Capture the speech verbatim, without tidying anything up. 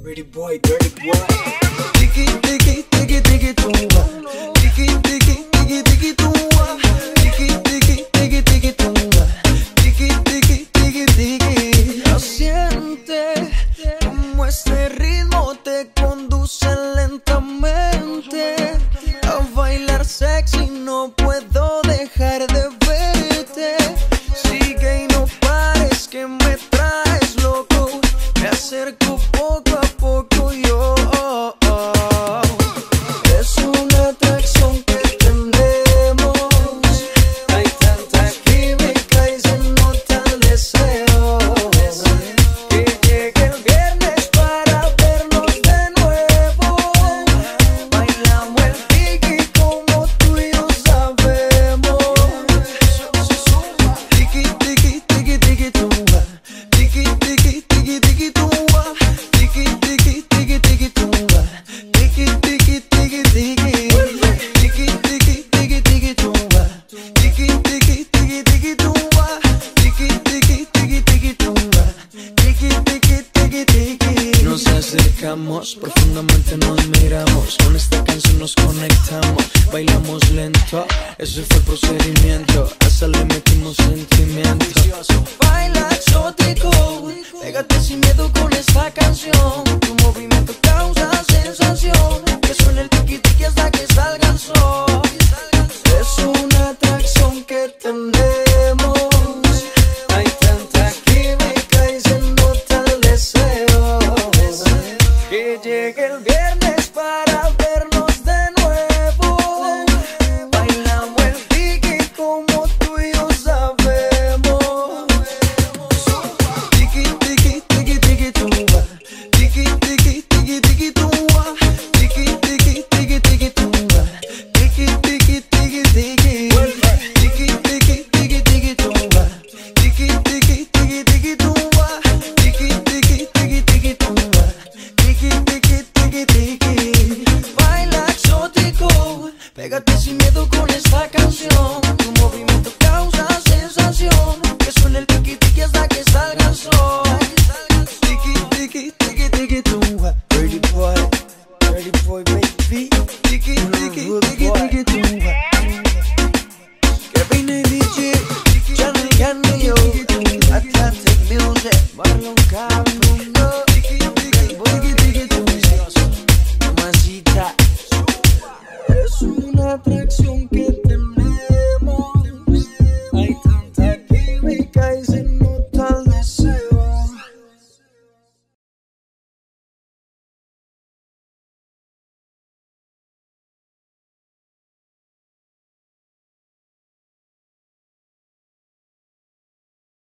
Pretty boy, dirty boy. Tiki, tiki, tiki, tiki, tumba. Tiki, tiki, tiki, tiki, tumba. Tiki, tiki, tiki, tiki, tumba. Tiki, tiki, tiki, tiki. Lo siente como este ritmo te conduce lentamente a bailar sexy. No puedo dejar de verte. Sigue y no pares que me traes loco. Me acerco poco a poco yo. Es una atracción que tenemos. Hay tanta química y se nota el deseo. Que llegue el viernes para vernos de nuevo. Bailamos el tiki como tú y yo sabemos. Tiki, tiki, tiki, tiki, tumba. Tiki, tiki, tiki, tiki, tumba. Tiki, tiki, tiki, tiki, tumba. Tiki, tiki, tiki, tiki. Tiki, tiki, tiki, tiki, tumba. Tiki, tiki, tiki, tiki, tumba. Tiki, tiki, tiki, tiki, tumba. Tiki, tiki, tiki, tiki. Nos acercamos, profundamente nos miramos. Con esta canción nos conectamos. Bailamos lento, ese fue el procedimiento. Hasta le metimos sentimiento. Baila exótico, pégate sin miedo con esta canción. Tu movimiento causa sensación. Que suene el tiki tiki hasta que salga el sol. Es una atracción que tenemos.